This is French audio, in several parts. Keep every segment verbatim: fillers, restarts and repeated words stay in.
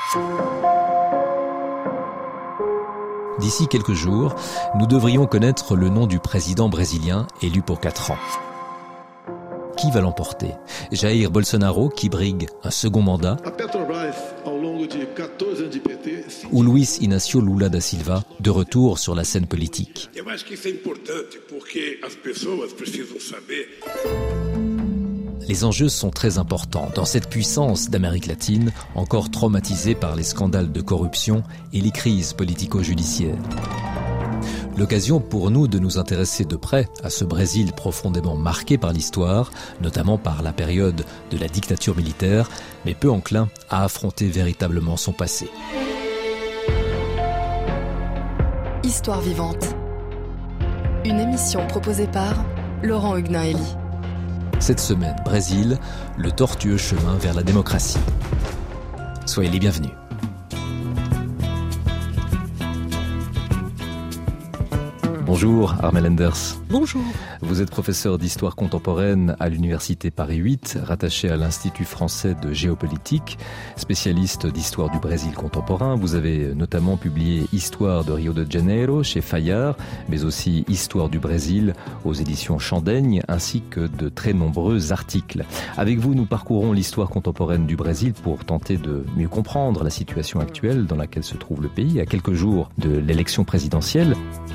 D'ici quelques jours, nous devrions connaître le nom du président brésilien élu pour quatre ans. Qui va l'emporter ? Jair Bolsonaro, qui brigue un second mandat, ou Luiz Inácio Lula da Silva, de retour sur la scène politique ? Les enjeux sont très importants dans cette puissance d'Amérique latine, encore traumatisée par les scandales de corruption et les crises politico-judiciaires. L'occasion pour nous de nous intéresser de près à ce Brésil profondément marqué par l'histoire, notamment par la période de la dictature militaire, mais peu enclin à affronter véritablement son passé. Histoire vivante. Une émission proposée par Laurent Huguenin-Hélie. Cette semaine, Brésil, le tortueux chemin vers la démocratie. Soyez les bienvenus. Bonjour Armelle Enders. Bonjour. Vous êtes professeur d'histoire contemporaine à l'université Paris huit, rattaché à l'Institut français de géopolitique, spécialiste d'histoire du Brésil contemporain. Vous avez notamment publié Histoire de Rio de Janeiro chez Fayard, mais aussi Histoire du Brésil aux éditions Chandaigne, ainsi que de très nombreux articles. Avec vous, nous parcourons l'histoire contemporaine du Brésil pour tenter de mieux comprendre la situation actuelle dans laquelle se trouve le pays, à quelques jours de l'élection présidentielle.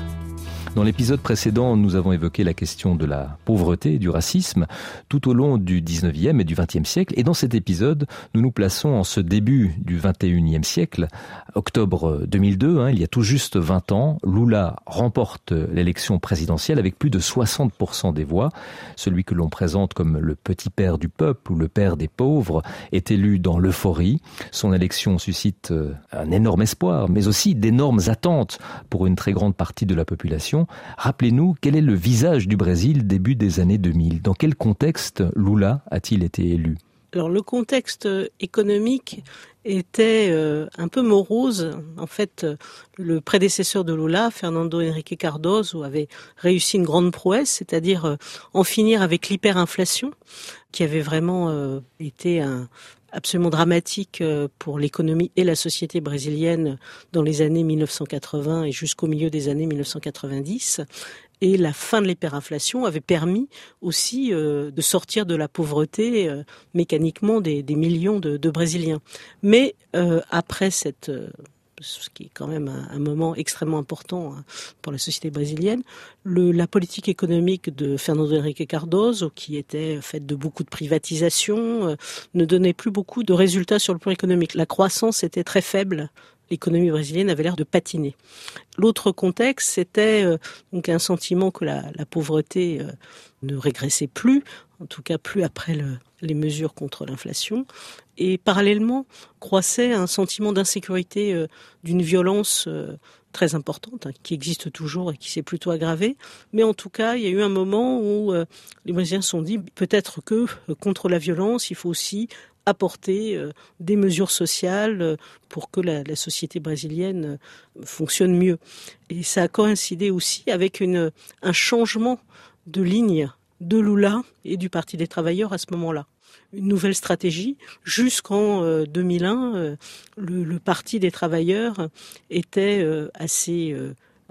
Dans l'épisode précédent, nous avons évoqué la question de la pauvreté et du racisme tout au long du dix-neuvième et du vingtième siècle. Et dans cet épisode, nous nous plaçons en ce début du vingt et unième siècle. Octobre deux mille deux, hein, il y a tout juste vingt ans, Lula remporte l'élection présidentielle avec plus de soixante pour cent des voix. Celui que l'on présente comme le petit père du peuple ou le père des pauvres est élu dans l'euphorie. Son élection suscite un énorme espoir, mais aussi d'énormes attentes pour une très grande partie de la population. Rappelez-nous, quel est le visage du Brésil début des années deux mille ? Dans quel contexte Lula a-t-il été élu ? Alors le contexte économique était euh, un peu morose. En fait, le prédécesseur de Lula, Fernando Henrique Cardoso, avait réussi une grande prouesse, c'est-à-dire euh, en finir avec l'hyperinflation, qui avait vraiment euh, été un absolument dramatique pour l'économie et la société brésilienne dans les années mille neuf cent quatre-vingts et jusqu'au milieu des années mille neuf cent quatre-vingt-dix. Et la fin de l'hyperinflation avait permis aussi euh, de sortir de la pauvreté euh, mécaniquement des, des millions de, de Brésiliens. Mais euh, après cette... Euh, ce qui est quand même un, un moment extrêmement important hein, pour la société brésilienne, le, la politique économique de Fernando Henrique Cardoso, qui était faite de beaucoup de privatisation, euh, ne donnait plus beaucoup de résultats sur le plan économique. La croissance était très faible. L'économie brésilienne avait l'air de patiner. L'autre contexte, c'était euh, donc un sentiment que la, la pauvreté euh, ne régressait plus, en tout cas plus après le, les mesures contre l'inflation, et parallèlement croissait un sentiment d'insécurité, euh, d'une violence euh, très importante, hein, qui existe toujours et qui s'est plutôt aggravée. Mais en tout cas, il y a eu un moment où euh, les Brésiliens se sont dit peut-être que euh, contre la violence, il faut aussi apporter euh, des mesures sociales euh, pour que la, la société brésilienne euh, fonctionne mieux. Et ça a coïncidé aussi avec une, un changement de ligne de Lula et du Parti des travailleurs à ce moment-là. Une nouvelle stratégie. Jusqu'en euh, deux mille un, euh, le, le Parti des travailleurs était euh, assez euh,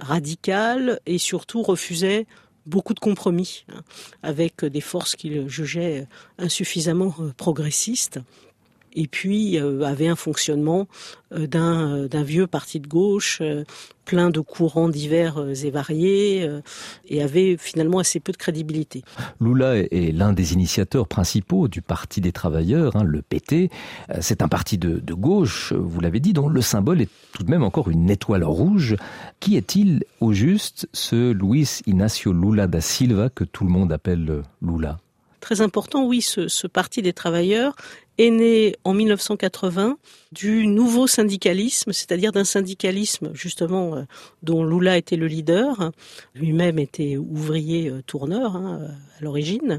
radical et surtout refusait beaucoup de compromis hein, avec des forces qu'il jugeait insuffisamment euh, progressistes. Et puis euh, avait un fonctionnement euh, d'un, euh, d'un vieux parti de gauche, euh, plein de courants divers euh, et variés, euh, et avait finalement assez peu de crédibilité. Lula est l'un des initiateurs principaux du Parti des travailleurs, hein, le P T. C'est un parti de, de gauche, vous l'avez dit, dont le symbole est tout de même encore une étoile rouge. Qui est-il au juste, ce Luiz Inácio Lula da Silva que tout le monde appelle Lula ? Très important, oui, ce, ce Parti des travailleurs est né en mille neuf cent quatre-vingts du nouveau syndicalisme, c'est-à-dire d'un syndicalisme justement euh, dont Lula était le leader, lui-même était ouvrier euh, tourneur hein, à l'origine,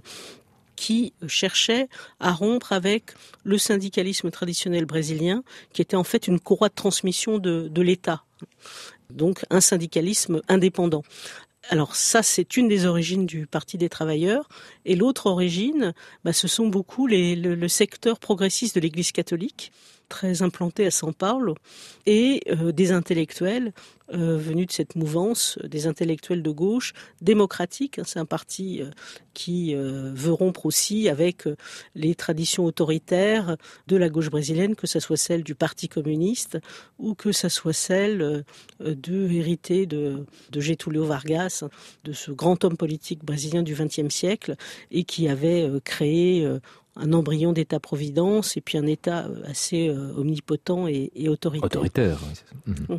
qui cherchait à rompre avec le syndicalisme traditionnel brésilien, qui était en fait une courroie de transmission de, de l'État, donc un syndicalisme indépendant. Alors ça, c'est une des origines du Parti des travailleurs. Et l'autre origine, bah, ce sont beaucoup les, le, le secteur progressiste de l'Église catholique, très implanté à São Paulo, et euh, des intellectuels euh, venus de cette mouvance, des intellectuels de gauche, démocratiques. C'est un parti euh, qui euh, veut rompre aussi avec euh, les traditions autoritaires de la gauche brésilienne, que ce soit celle du Parti communiste ou que ce soit celle euh, de héritée de, de Getúlio Vargas, de ce grand homme politique brésilien du vingtième siècle, et qui avait euh, créé euh, un embryon d'État-providence et puis un État assez euh, omnipotent et, et autoritaire. Autoritaire, oui. Mmh.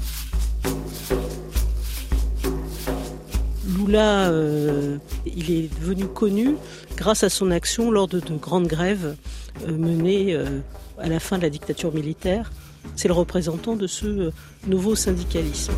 Lula, euh, il est devenu connu grâce à son action lors de, de grandes grèves euh, menées euh, à la fin de la dictature militaire. C'est le représentant de ce euh, nouveau syndicalisme.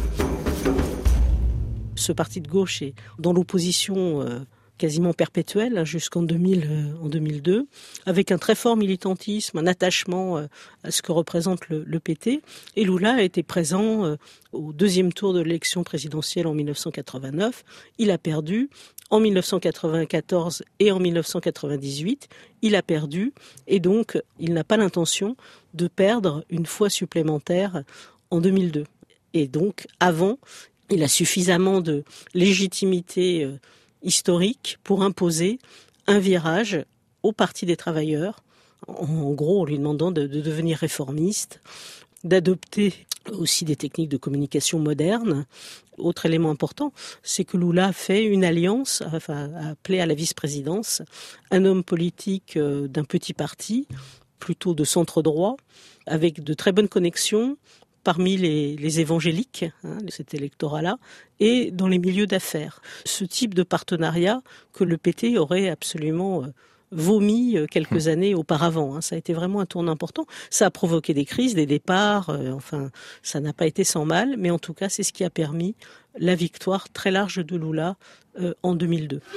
Ce parti de gauche est dans l'opposition euh, quasiment perpétuelle jusqu'en deux mille, euh, en deux mille deux, avec un très fort militantisme, un attachement euh, à ce que représente le, le P T. Et Lula a été présent euh, au deuxième tour de l'élection présidentielle en dix-neuf cent quatre-vingt-neuf. Il a perdu. En dix-neuf cent quatre-vingt-quatorze et en dix-neuf cent quatre-vingt-dix-huit, il a perdu. Et donc, il n'a pas l'intention de perdre une fois supplémentaire en deux mille deux. Et donc, avant, il a suffisamment de légitimité euh, historique pour imposer un virage au Parti des travailleurs, en gros en lui demandant de, de devenir réformiste, d'adopter aussi des techniques de communication modernes. Autre élément important, c'est que Lula a fait une alliance, enfin a appelé à la vice-présidence un homme politique euh, d'un petit parti, plutôt de centre-droit, avec de très bonnes connexions parmi les, les évangéliques hein, de cet électorat-là et dans les milieux d'affaires. Ce type de partenariat que le P T aurait absolument euh, vomi euh, quelques années auparavant. Hein. Ça a été vraiment un tournant important. Ça a provoqué des crises, des départs, euh, enfin, ça n'a pas été sans mal, mais en tout cas, c'est ce qui a permis la victoire très large de Lula euh, en deux mille deux.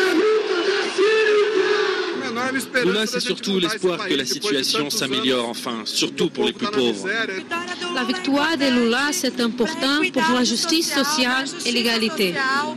Lula, c'est surtout l'espoir que la situation s'améliore enfin, surtout pour les plus pauvres. La victoire de Lula, c'est important pour la justice sociale et l'égalité.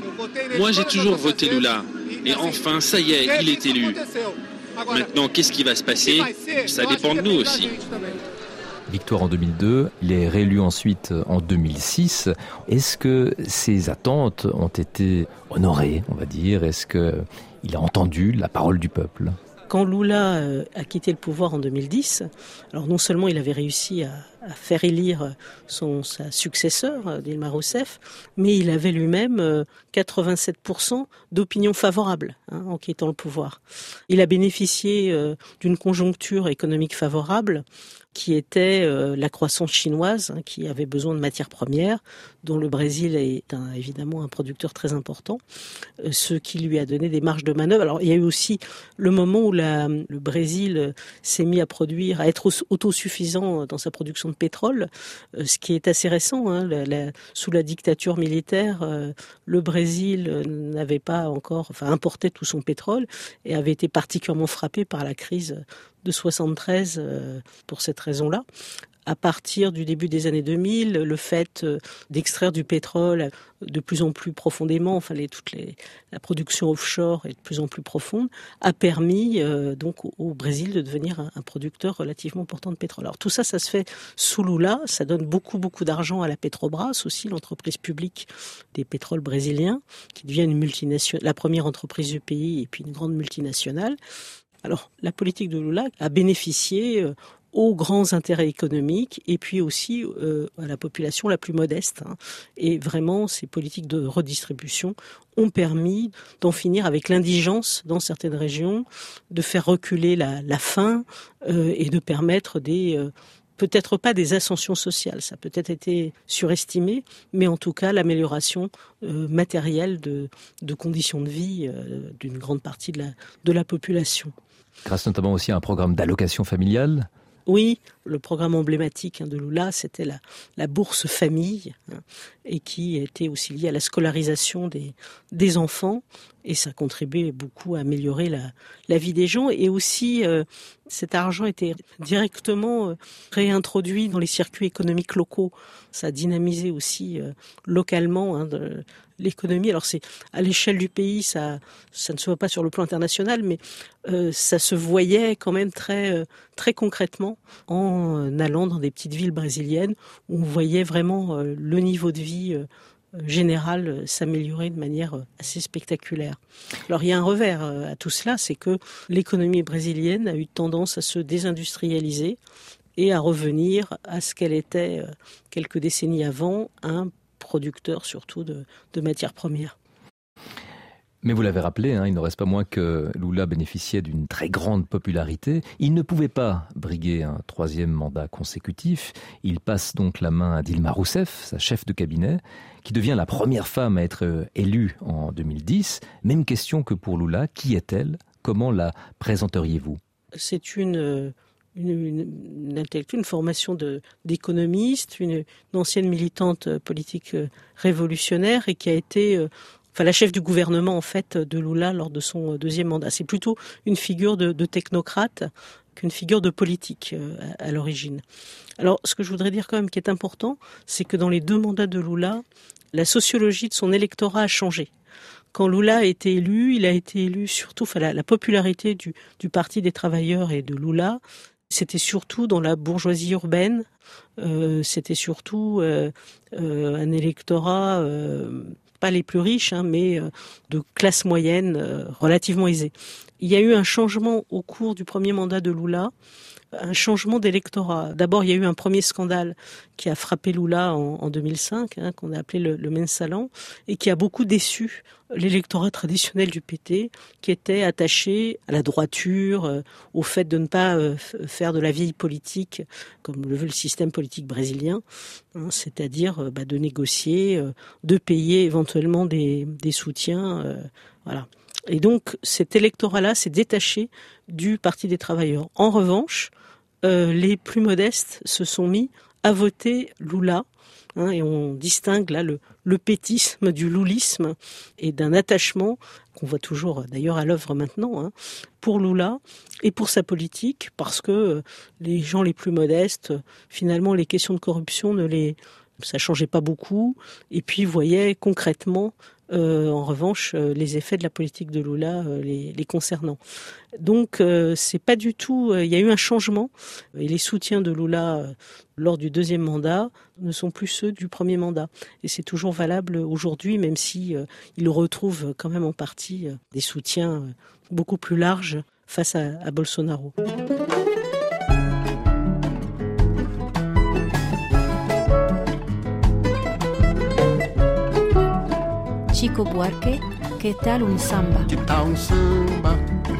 Moi, j'ai toujours voté Lula. Et enfin, ça y est, il est élu. Maintenant, qu'est-ce qui va se passer? Ça dépend de nous aussi. Victoire en deux mille deux, il est réélu ensuite en deux mille six. Est-ce que ses attentes ont été honorées, on va dire? Est-ce qu'il a entendu la parole du peuple? Quand Lula a quitté le pouvoir en deux mille dix, alors non seulement il avait réussi à, à faire élire son, sa successeur, Dilma Rousseff, mais il avait lui-même quatre-vingt-sept pour cent d'opinion favorable hein, en quittant le pouvoir. Il a bénéficié euh, d'une conjoncture économique favorable qui était euh, la croissance chinoise, hein, qui avait besoin de matières premières, dont le Brésil est un, évidemment un producteur très important, euh, ce qui lui a donné des marges de manœuvre. Alors il y a eu aussi le moment où la, le Brésil s'est mis à produire, à être autosuffisant dans sa production de pétrole, euh, ce qui est assez récent. Hein, la, la, sous la dictature militaire, euh, le Brésil n'avait pas encore, enfin importait tout son pétrole et avait été particulièrement frappé par la crise de soixante-treize euh, pour cette raison-là. À partir du début des années deux mille, le fait euh, d'extraire du pétrole de plus en plus profondément, enfin les, toute les, la production offshore est de plus en plus profonde, a permis euh, donc au, au Brésil de devenir un, un producteur relativement important de pétrole. Alors tout ça, ça se fait sous Lula, ça donne beaucoup beaucoup d'argent à la Petrobras aussi, l'entreprise publique des pétroles brésiliens, qui devient une multinationale, la première entreprise du pays et puis une grande multinationale. Alors, la politique de Lula a bénéficié euh, aux grands intérêts économiques et puis aussi euh, à la population la plus modeste. Hein. Et vraiment, ces politiques de redistribution ont permis d'en finir avec l'indigence dans certaines régions, de faire reculer la, la faim euh, et de permettre des... Euh, peut-être pas des ascensions sociales, ça a peut-être été surestimé, mais en tout cas l'amélioration euh, matérielle de, de conditions de vie euh, d'une grande partie de la, de la population. Grâce notamment aussi à un programme d'allocation familiale? Oui, le programme emblématique hein, de Lula, c'était la, la bourse famille, hein, et qui était aussi lié à la scolarisation des, des enfants, et ça contribuait beaucoup à améliorer la, la vie des gens, et aussi euh, cet argent était directement euh, réintroduit dans les circuits économiques locaux. Ça a dynamisé aussi euh, localement hein, de, l'économie. Alors c'est à l'échelle du pays, ça, ça ne se voit pas sur le plan international, mais euh, ça se voyait quand même très, euh, très concrètement en en allant dans des petites villes brésiliennes où on voyait vraiment le niveau de vie général s'améliorer de manière assez spectaculaire. Alors il y a un revers à tout cela, c'est que l'économie brésilienne a eu tendance à se désindustrialiser et à revenir à ce qu'elle était quelques décennies avant, un producteur surtout de, de matières premières. Mais vous l'avez rappelé, hein, il n'en reste pas moins que Lula bénéficiait d'une très grande popularité. Il ne pouvait pas briguer un troisième mandat consécutif. Il passe donc la main à Dilma Rousseff, sa chef de cabinet, qui devient la première femme à être élue en deux mille dix. Même question que pour Lula, qui est-elle ? Comment la présenteriez-vous ? C'est une... Une, une, une intellectuelle, une formation de, d'économiste, une, une ancienne militante politique révolutionnaire et qui a été euh, enfin, la chef du gouvernement en fait de Lula lors de son deuxième mandat. C'est plutôt une figure de, de technocrate qu'une figure de politique euh, à, à l'origine. Alors, ce que je voudrais dire quand même qui est important, c'est que dans les deux mandats de Lula, la sociologie de son électorat a changé. Quand Lula a été élu, il a été élu surtout, enfin, la, la popularité du, du Parti des travailleurs et de Lula, c'était surtout dans la bourgeoisie urbaine, euh, c'était surtout euh, euh, un électorat, euh, pas les plus riches, hein, mais euh, de classe moyenne euh, relativement aisée. Il y a eu un changement au cours du premier mandat de Lula, un changement d'électorat. D'abord, il y a eu un premier scandale qui a frappé Lula en, en deux mille cinq, hein, qu'on a appelé le, le Mensalão, et qui a beaucoup déçu l'électorat traditionnel du P T, qui était attaché à la droiture, euh, au fait de ne pas euh, faire de la vieille politique, comme le veut le système politique brésilien, hein, c'est-à-dire euh, bah, de négocier, euh, de payer éventuellement des, des soutiens, euh, voilà. Et donc, cet électorat-là s'est détaché du Parti des travailleurs. En revanche, euh, les plus modestes se sont mis à voter Lula, hein, et on distingue là le, le pétisme du loulisme et d'un attachement qu'on voit toujours d'ailleurs à l'œuvre maintenant, hein, pour Lula et pour sa politique, parce que euh, les gens les plus modestes, finalement, les questions de corruption ne les, ça changeait pas beaucoup, et puis voyaient concrètement Euh, en revanche, euh, les effets de la politique de Lula euh, les, les concernant. Donc, euh, c'est pas du tout. Il euh, y a eu un changement et les soutiens de Lula euh, lors du deuxième mandat ne sont plus ceux du premier mandat. Et c'est toujours valable aujourd'hui, même si euh, il retrouve quand même en partie euh, des soutiens euh, beaucoup plus larges face à, à Bolsonaro. Chico Buarque, que tal um samba? Que tal um samba?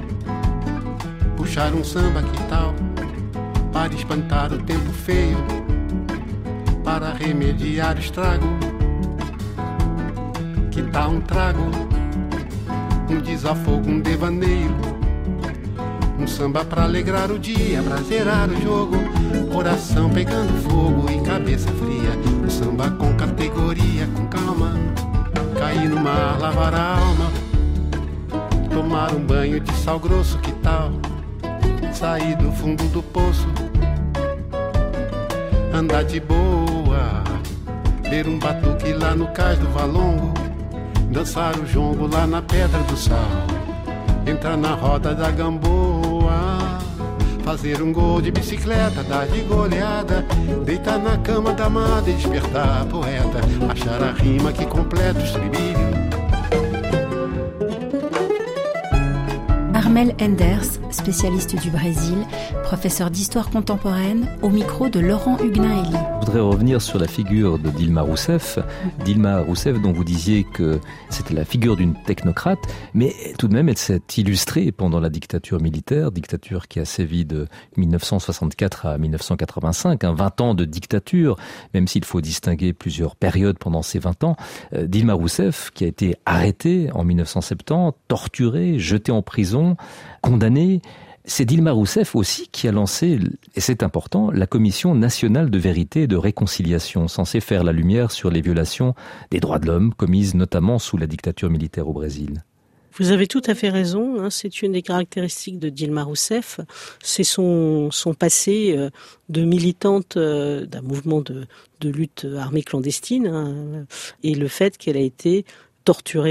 Puxar um samba, que tal? Para espantar o tempo feio, para remediar o estrago. Que tal um trago? Um desafogo, um devaneio. Um samba pra alegrar o dia, pra zerar o jogo. Coração pegando fogo e cabeça fria. Um samba com categoria, com calma. Cair no mar, lavar a alma. Tomar um banho de sal grosso, que tal? Sair do fundo do poço. Andar de boa. Ver um batuque lá no cais do Valongo. Dançar o jongo lá na Pedra do Sal. Entrar na roda da gamboa. Fazer um gol de bicicleta, dar de goleada. Deitar na cama da amada e despertar a poeta. Achar a rima que completa o estribilho. Armel Enders, spécialiste du Brésil, professeur d'histoire contemporaine, au micro de Laurent Huguenin-Hélie. Je voudrais revenir sur la figure de Dilma Rousseff. Dilma Rousseff, dont vous disiez que c'était la figure d'une technocrate, mais tout de même, elle s'est illustrée pendant la dictature militaire, dictature qui a sévi de mille neuf cent soixante-quatre à mille neuf cent quatre-vingt-cinq, hein, vingt ans de dictature, même s'il faut distinguer plusieurs périodes pendant ces vingt ans. Euh, Dilma Rousseff, qui a été arrêtée en mille neuf cent soixante-dix, torturée, jetée en prison, condamnée. C'est Dilma Rousseff aussi qui a lancé, et c'est important, la Commission nationale de vérité et de réconciliation, censée faire la lumière sur les violations des droits de l'homme commises notamment sous la dictature militaire au Brésil. Vous avez tout à fait raison, hein, c'est une des caractéristiques de Dilma Rousseff, c'est son, son passé euh, de militante euh, d'un mouvement de, de lutte armée clandestine, hein, et le fait qu'elle a été torturée,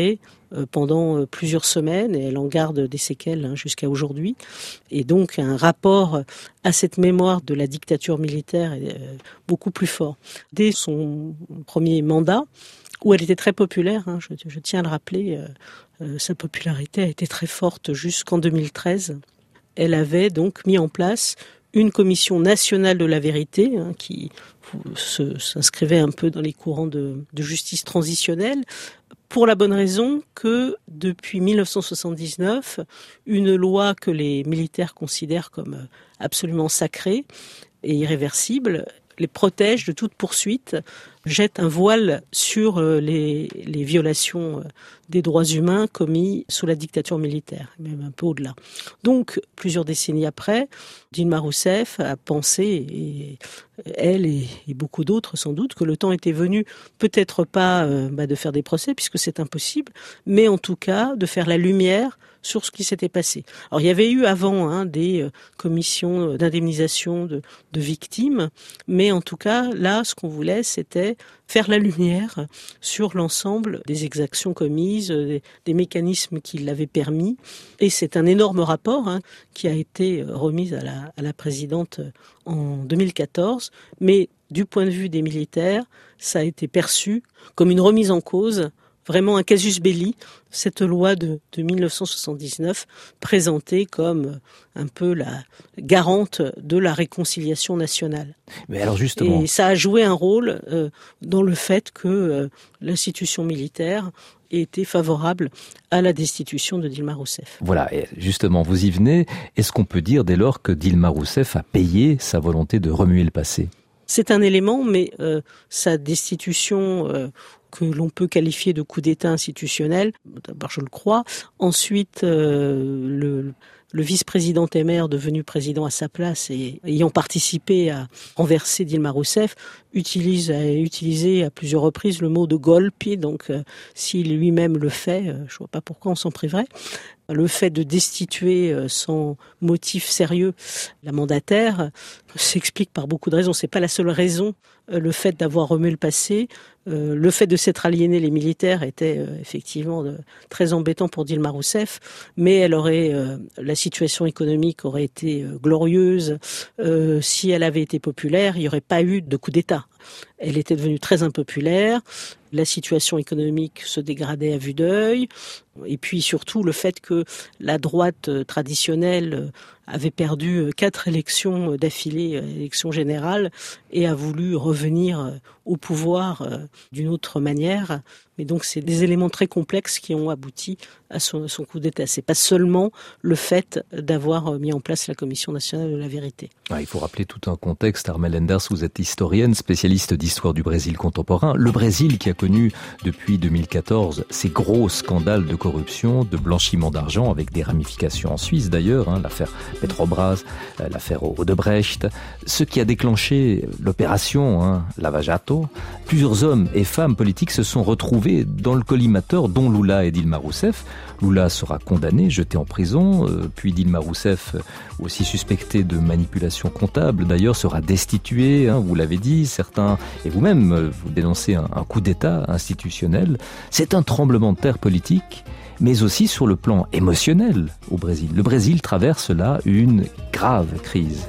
euh, pendant euh, plusieurs semaines et elle en garde des séquelles hein, jusqu'à aujourd'hui. Et donc un rapport à cette mémoire de la dictature militaire est euh, beaucoup plus fort. Dès son premier mandat, où elle était très populaire, hein, je, je tiens à le rappeler, euh, euh, sa popularité a été très forte jusqu'en deux mille treize. Elle avait donc mis en place une commission nationale de la vérité hein, qui se, s'inscrivait un peu dans les courants de, de justice transitionnelle, pour la bonne raison que depuis mille neuf cent soixante-dix-neuf, une loi que les militaires considèrent comme absolument sacrée et irréversible les protège de toute poursuite, jette un voile sur les, les violations des droits humains commis sous la dictature militaire, même un peu au-delà. Donc, plusieurs décennies après, Dilma Rousseff a pensé, et elle et, et beaucoup d'autres sans doute, que le temps était venu, peut-être pas euh, bah, de faire des procès, puisque c'est impossible, mais en tout cas de faire la lumière sur ce qui s'était passé. Alors il y avait eu avant hein, des euh, commissions d'indemnisation de, de victimes, mais en tout cas là, ce qu'on voulait, c'était faire la lumière sur l'ensemble des exactions commises, des, des mécanismes qui l'avaient permis. Et c'est un énorme rapport hein, qui a été remis à la, à la présidente en deux mille quatorze, mais du point de vue des militaires, ça a été perçu comme une remise en cause, vraiment un casus belli, cette loi de, de mille neuf cent soixante-dix-neuf présentée comme un peu la garante de la réconciliation nationale. Mais alors justement... Et ça a joué un rôle euh, dans le fait que euh, l'institution militaire ait été favorable à la destitution de Dilma Rousseff. Voilà, et justement, vous y venez. Est-ce qu'on peut dire dès lors que Dilma Rousseff a payé sa volonté de remuer le passé ? C'est un élément, mais euh, sa destitution... Euh, que l'on peut qualifier de coup d'État institutionnel, d'abord je le crois, ensuite euh, le, le vice-président Temer, devenu président à sa place et ayant participé à renverser Dilma Rousseff, utilise, a utilisé à plusieurs reprises le mot de golpe, donc euh, s'il lui-même le fait, euh, je ne vois pas pourquoi on s'en priverait. Le fait de destituer euh, sans motif sérieux la mandataire euh, s'explique par beaucoup de raisons. C'est pas la seule raison. Euh, le fait d'avoir remué le passé, euh, le fait de s'être aliéné les militaires était euh, effectivement de, très embêtant pour Dilma Rousseff, mais elle aurait, euh, la situation économique aurait été euh, glorieuse. Euh, si elle avait été populaire, il n'y aurait pas eu de coup d'État. Elle était devenue très impopulaire, la situation économique se dégradait à vue d'œil, et puis surtout le fait que la droite traditionnelle avait perdu quatre élections d'affilée, élections générales, et a voulu revenir au pouvoir d'une autre manière. Mais donc c'est des éléments très complexes qui ont abouti à son, son coup d'État. C'est pas seulement le fait d'avoir mis en place la Commission nationale de la vérité. Ah, il faut rappeler tout un contexte. Armelle Enders, vous êtes historienne, spécialiste d'histoire du Brésil contemporain. Le Brésil qui a connu depuis deux mille quatorze ces gros scandales de corruption, de blanchiment d'argent, avec des ramifications en Suisse d'ailleurs, hein, l'affaire Petrobras, l'affaire Odebrecht, ce qui a déclenché l'opération hein, Lava Jato. Plusieurs hommes et femmes politiques se sont retrouvés dans le collimateur, dont Lula et Dilma Rousseff. Lula sera condamné, jeté en prison, euh, puis Dilma Rousseff, aussi suspectée de manipulation comptable, d'ailleurs sera destituée, hein, vous l'avez dit, certains, et vous-même, euh, vous dénoncez un, un coup d'État institutionnel. C'est un tremblement de terre politique, mais aussi sur le plan émotionnel au Brésil. Le Brésil traverse là une grave crise.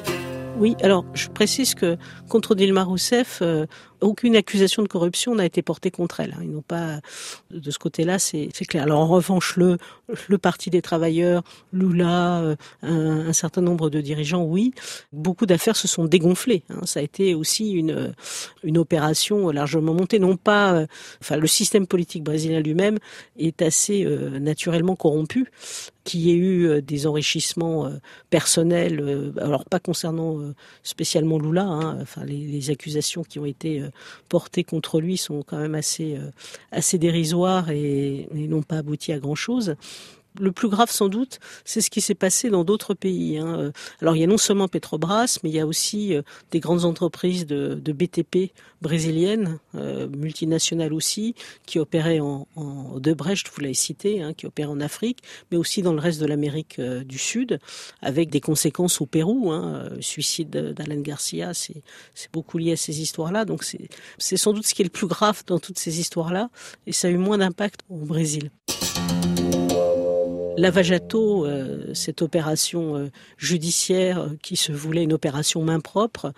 Oui, alors je précise que contre Dilma Rousseff, euh, aucune accusation de corruption n'a été portée contre elle. Ils n'ont pas, de ce côté-là, c'est, c'est clair. Alors en revanche, le, le Parti des travailleurs, Lula, euh, un, un certain nombre de dirigeants, oui, beaucoup d'affaires se sont dégonflées. Hein. Ça a été aussi une, une opération largement montée. Non pas, euh, enfin, le système politique brésilien lui-même est assez euh, naturellement corrompu. Qu'il y ait eu des enrichissements euh, personnels, euh, alors pas concernant euh, spécialement Lula, hein, enfin les, les accusations qui ont été euh, portées contre lui sont quand même assez euh, assez dérisoires et, et n'ont pas abouti à grand-chose. Le plus grave, sans doute, c'est ce qui s'est passé dans d'autres pays. Hein. Alors, il y a non seulement Petrobras, mais il y a aussi euh, des grandes entreprises de, de B T P brésiliennes, euh, multinationales aussi, qui opéraient en, en Odebrecht, vous l'avez cité, hein, qui opèrent en Afrique, mais aussi dans le reste de l'Amérique euh, du Sud, avec des conséquences au Pérou. Hein. Le suicide d'Alan Garcia, c'est, c'est beaucoup lié à ces histoires-là. Donc, c'est, c'est sans doute ce qui est le plus grave dans toutes ces histoires-là, et ça a eu moins d'impact au Brésil. Lava Jato, euh, cette opération euh, judiciaire qui se voulait une opération main propre,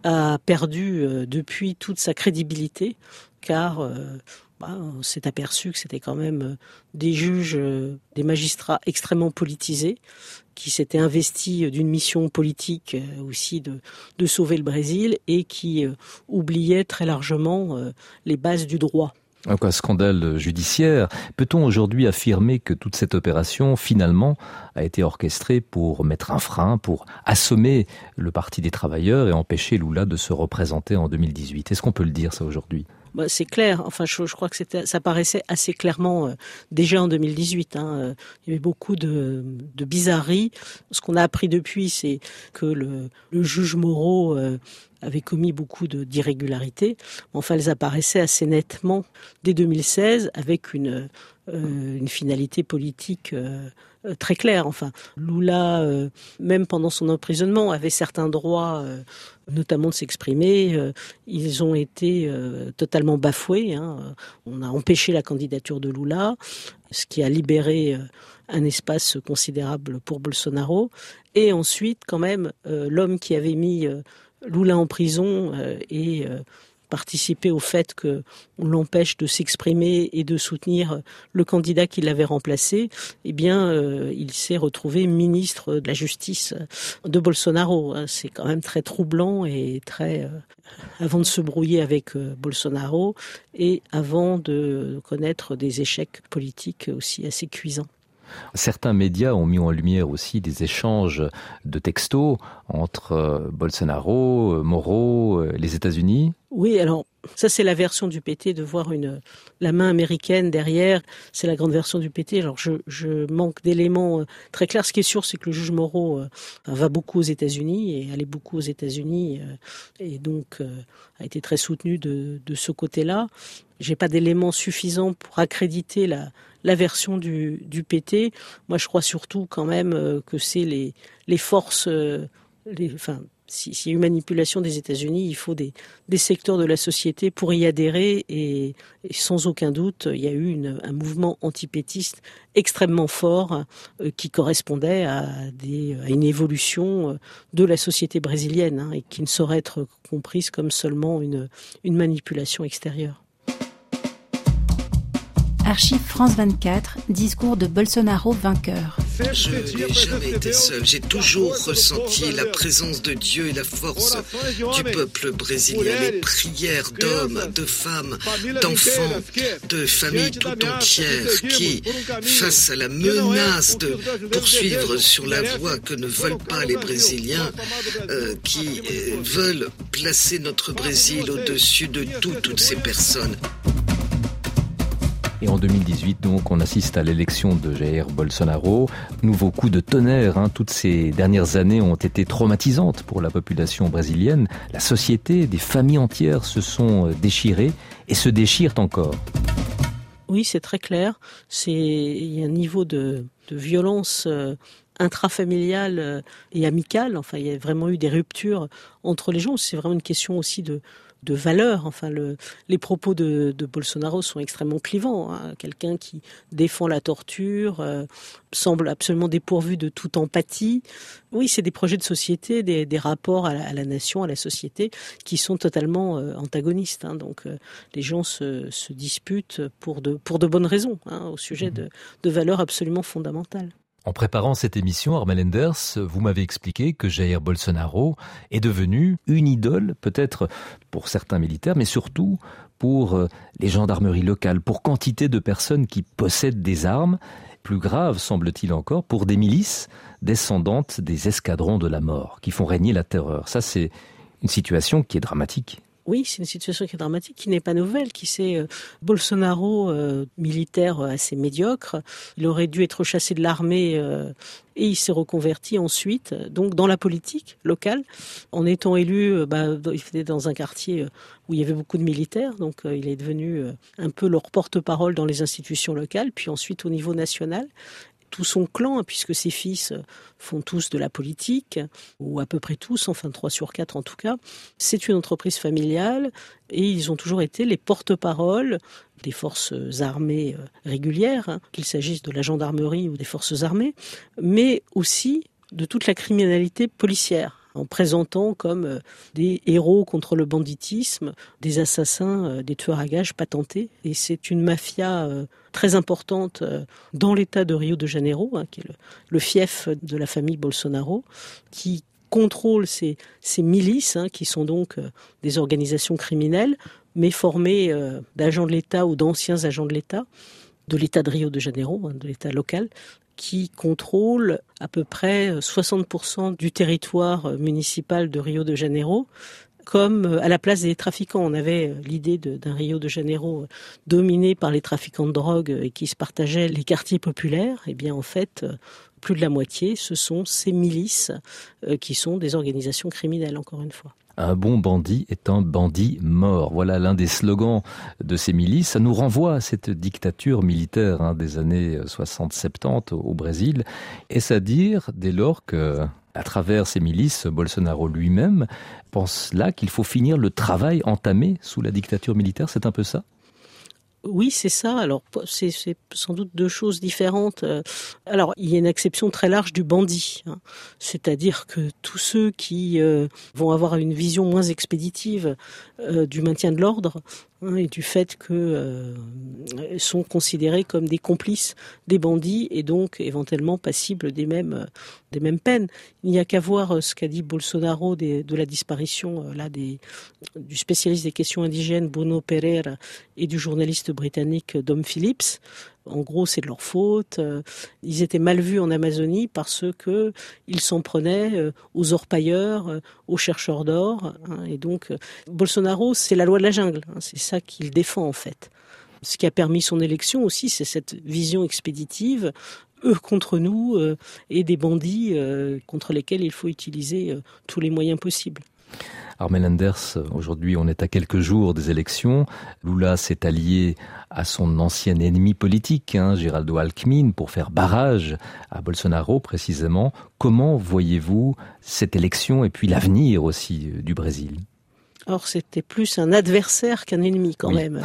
a perdu euh, depuis toute sa crédibilité, car euh, bah, on s'est aperçu que c'était quand même euh, des juges, euh, des magistrats extrêmement politisés, qui s'étaient investis d'une mission politique euh, aussi de, de sauver le Brésil, et qui euh, oubliaient très largement euh, les bases du droit. Donc un scandale judiciaire. Peut-on aujourd'hui affirmer que toute cette opération, finalement, a été orchestrée pour mettre un frein, pour assommer le Parti des travailleurs et empêcher Lula de se représenter en deux mille dix-huit? Est-ce qu'on peut le dire, ça, aujourd'hui? Bah, c'est clair. Enfin, je, je crois que c'était, ça paraissait assez clairement euh, déjà en deux mille dix-huit. Hein, euh, il y avait beaucoup de, de bizarreries. Ce qu'on a appris depuis, c'est que le, le juge Moreau euh, avait commis beaucoup de, d'irrégularités. Enfin, elles apparaissaient assez nettement dès deux mille seize, avec une, euh, une finalité politique euh, très claire. Enfin, Lula, euh, même pendant son emprisonnement, avait certains droits, euh, notamment de s'exprimer. Euh, ils ont été euh, totalement bafoués. Hein. On a empêché la candidature de Lula, ce qui a libéré euh, un espace considérable pour Bolsonaro. Et ensuite, quand même, euh, l'homme qui avait mis euh, Lula en prison euh, et euh, participer au fait qu'on l'empêche de s'exprimer et de soutenir le candidat qui l'avait remplacé, eh bien, euh, il s'est retrouvé ministre de la Justice de Bolsonaro. C'est quand même très troublant et très... Euh, avant de se brouiller avec euh, Bolsonaro et avant de connaître des échecs politiques aussi assez cuisants. Certains médias ont mis en lumière aussi des échanges de textos entre euh, Bolsonaro, euh, Moro, euh, les États-Unis. Oui, alors ça c'est la version du P T, de voir une la main américaine derrière. C'est la grande version du P T. Alors je, je manque d'éléments euh, très clairs. Ce qui est sûr, c'est que le juge Moro euh, va beaucoup aux États-Unis et allait beaucoup aux États-Unis euh, et donc euh, a été très soutenu de, de ce côté-là. J'ai pas d'éléments suffisants pour accréditer la la version du, du P T. Moi, je crois surtout quand même euh, que c'est les, les forces, euh, les, enfin, si, s'il y a eu manipulation des États-Unis, il faut des, des secteurs de la société pour y adhérer et, et sans aucun doute, il y a eu une, un mouvement antipétiste extrêmement fort euh, qui correspondait à, des, à une évolution de la société brésilienne hein, et qui ne saurait être comprise comme seulement une, une manipulation extérieure. Archive France vingt-quatre, discours de Bolsonaro vainqueur. Je n'ai jamais été seul, j'ai toujours ressenti la présence de Dieu et la force du peuple brésilien, les prières d'hommes, de femmes, d'enfants, de familles tout entières qui, face à la menace de poursuivre sur la voie que ne veulent pas les Brésiliens, euh, qui euh, veulent placer notre Brésil au-dessus de tout, toutes ces personnes. Et en deux mille dix-huit, donc, on assiste à l'élection de Jair Bolsonaro. Nouveau coup de tonnerre, hein. Toutes ces dernières années ont été traumatisantes pour la population brésilienne. La société, des familles entières se sont déchirées et se déchirent encore. Oui, c'est très clair. C'est, il y a un niveau de, de violence euh, intrafamiliale euh, et amicale. Enfin, il y a vraiment eu des ruptures entre les gens. C'est vraiment une question aussi de de valeur. Enfin, le, les propos de, de Bolsonaro sont extrêmement clivants. Hein. Quelqu'un qui défend la torture, euh, semble absolument dépourvu de toute empathie. Oui, c'est des projets de société, des, des rapports à la, à la nation, à la société, qui sont totalement euh, antagonistes. Hein. Donc, euh, les gens se, se disputent pour de, pour de bonnes raisons, hein, au sujet de, de valeurs absolument fondamentales. En préparant cette émission, Armel Enders, vous m'avez expliqué que Jair Bolsonaro est devenu une idole, peut-être pour certains militaires, mais surtout pour les gendarmeries locales, pour quantité de personnes qui possèdent des armes. Plus grave, semble-t-il encore, pour des milices descendantes des escadrons de la mort, qui font régner la terreur. Ça, c'est une situation qui est dramatique. Oui, c'est une situation qui est dramatique, qui n'est pas nouvelle, qui c'est euh, Bolsonaro, euh, militaire assez médiocre. Il aurait dû être chassé de l'armée euh, et il s'est reconverti ensuite, donc dans la politique locale, en étant élu. Euh, bah, il était dans un quartier où il y avait beaucoup de militaires, donc euh, il est devenu euh, un peu leur porte-parole dans les institutions locales, puis ensuite au niveau national. tout son clan, puisque ses fils font tous de la politique, ou à peu près tous, enfin trois sur quatre en tout cas. C'est une entreprise familiale et ils ont toujours été les porte-parole des forces armées régulières, hein, qu'il s'agisse de la gendarmerie ou des forces armées, mais aussi de toute la criminalité policière, en présentant comme des héros contre le banditisme, des assassins, des tueurs à gages patentés. Et c'est une mafia très importante dans l'État de Rio de Janeiro, hein, qui est le, le fief de la famille Bolsonaro, qui contrôle ces, ces milices, hein, qui sont donc des organisations criminelles, mais formées d'agents de l'État ou d'anciens agents de l'État, de l'État de Rio de Janeiro, hein, de l'État local, qui contrôle à peu près soixante pour cent du territoire municipal de Rio de Janeiro, comme à la place des trafiquants. On avait l'idée de, d'un Rio de Janeiro dominé par les trafiquants de drogue et qui se partageaient les quartiers populaires. Eh bien, en fait, plus de la moitié, ce sont ces milices qui sont des organisations criminelles, encore une fois. Un bon bandit est un bandit mort. Voilà l'un des slogans de ces milices. Ça nous renvoie à cette dictature militaire hein, des années soixante soixante-dix au Brésil. Est-ce à dire, dès lors que, à travers ces milices, Bolsonaro lui-même pense là qu'il faut finir le travail entamé sous la dictature militaire? C'est un peu ça? Oui, c'est ça. Alors, c'est, c'est sans doute deux choses différentes. Alors, il y a une acception très large du bandit, hein. C'est-à-dire que tous ceux qui euh, vont avoir une vision moins expéditive euh, du maintien de l'ordre hein, et du fait que euh, sont considérés comme des complices des bandits et donc éventuellement passibles des mêmes des mêmes peines. Il n'y a qu'à voir ce qu'a dit Bolsonaro des, de la disparition là des du spécialiste des questions indigènes Bruno Pereira et du journaliste britannique Dom Phillips. En gros, c'est de leur faute. Ils étaient mal vus en Amazonie parce que ils s'en prenaient aux orpailleurs, aux chercheurs d'or. Et donc, Bolsonaro, c'est la loi de la jungle. C'est ça qu'il défend, en fait. Ce qui a permis son élection aussi, c'est cette vision expéditive, eux contre nous, et des bandits contre lesquels il faut utiliser tous les moyens possibles. Armel Enders, aujourd'hui on est à quelques jours des élections. Lula s'est allié à son ancien ennemi politique, hein, Geraldo Alckmin, pour faire barrage à Bolsonaro précisément. Comment voyez-vous cette élection et puis l'avenir aussi du Brésil ? Alors c'était plus un adversaire qu'un ennemi quand oui. même,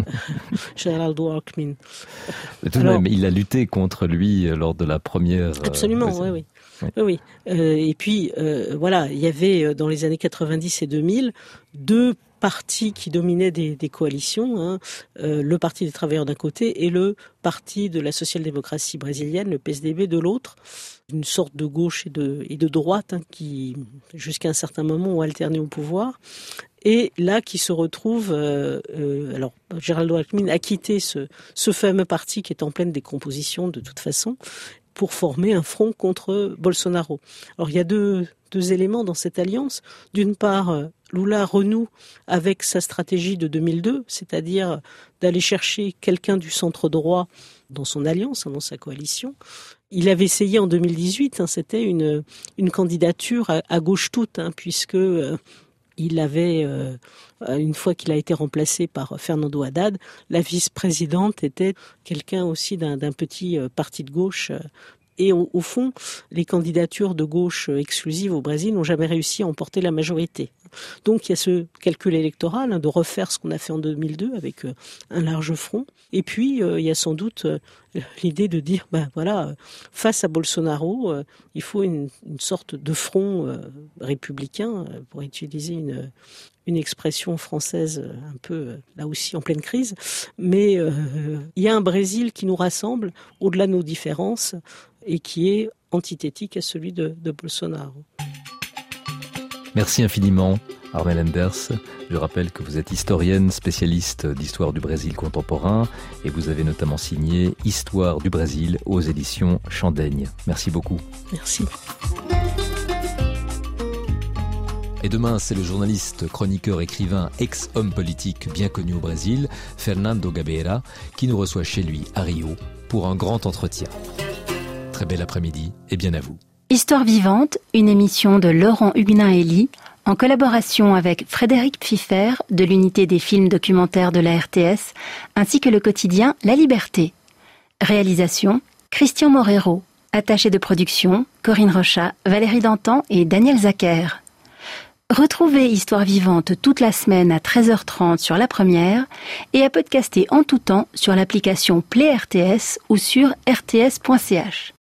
Geraldo Alckmin. Mais tout de Alors, même, il a lutté contre lui lors de la première... Absolument, oui, oui. Oui, oui. Euh, et puis, euh, voilà, il y avait dans les années quatre-vingt-dix et deux mille deux partis qui dominaient des, des coalitions, hein, euh, le Parti des travailleurs d'un côté et le Parti de la social-démocratie brésilienne, le P S D B, de l'autre. Une sorte de gauche et de, et de droite hein, qui, jusqu'à un certain moment, ont alterné au pouvoir. Et là, qui se retrouve... Euh, euh, alors, Geraldo Alckmin a quitté ce, ce fameux parti qui est en pleine décomposition de toute façon, pour former un front contre Bolsonaro. Alors il y a deux, deux éléments dans cette alliance. D'une part, Lula renoue avec sa stratégie de deux mille deux, c'est-à-dire d'aller chercher quelqu'un du centre droit dans son alliance, dans sa coalition. Il avait essayé en deux mille dix-huit, hein, c'était une, une candidature à, à gauche toute, hein, puisque... Euh, Il avait, euh, une fois qu'il a été remplacé par Fernando Haddad, la vice-présidente était quelqu'un aussi d'un, d'un petit parti de gauche. Et au, au fond, les candidatures de gauche exclusives au Brésil n'ont jamais réussi à emporter la majorité. Donc il y a ce calcul électoral hein, de refaire ce qu'on a fait en deux mille deux avec euh, un large front. Et puis euh, il y a sans doute euh, l'idée de dire, ben voilà, face à Bolsonaro, euh, il faut une, une sorte de front euh, républicain, euh, pour utiliser une une expression française un peu là aussi en pleine crise. Mais euh, il y a un Brésil qui nous rassemble au-delà de nos différences et qui est antithétique à celui de, de Bolsonaro. Merci infiniment, Armel Enders. Je rappelle que vous êtes historienne, spécialiste d'histoire du Brésil contemporain et vous avez notamment signé Histoire du Brésil aux éditions Chandaigne. Merci beaucoup. Merci. Et demain, c'est le journaliste, chroniqueur, écrivain, ex-homme politique bien connu au Brésil, Fernando Gabeira, qui nous reçoit chez lui à Rio pour un grand entretien. Très bel après-midi et bien à vous. Histoire vivante, une émission de Laurent Huguenin-Elie, en collaboration avec Frédéric Pfiffer de l'unité des films documentaires de la R T S, ainsi que le quotidien La Liberté. Réalisation, Christian Morero, attaché de production, Corinne Rochat, Valérie Dantan et Daniel Zacher. Retrouvez Histoire vivante toute la semaine à treize heures trente sur La Première et à podcaster en tout temps sur l'application Play R T S ou sur r t s point c h.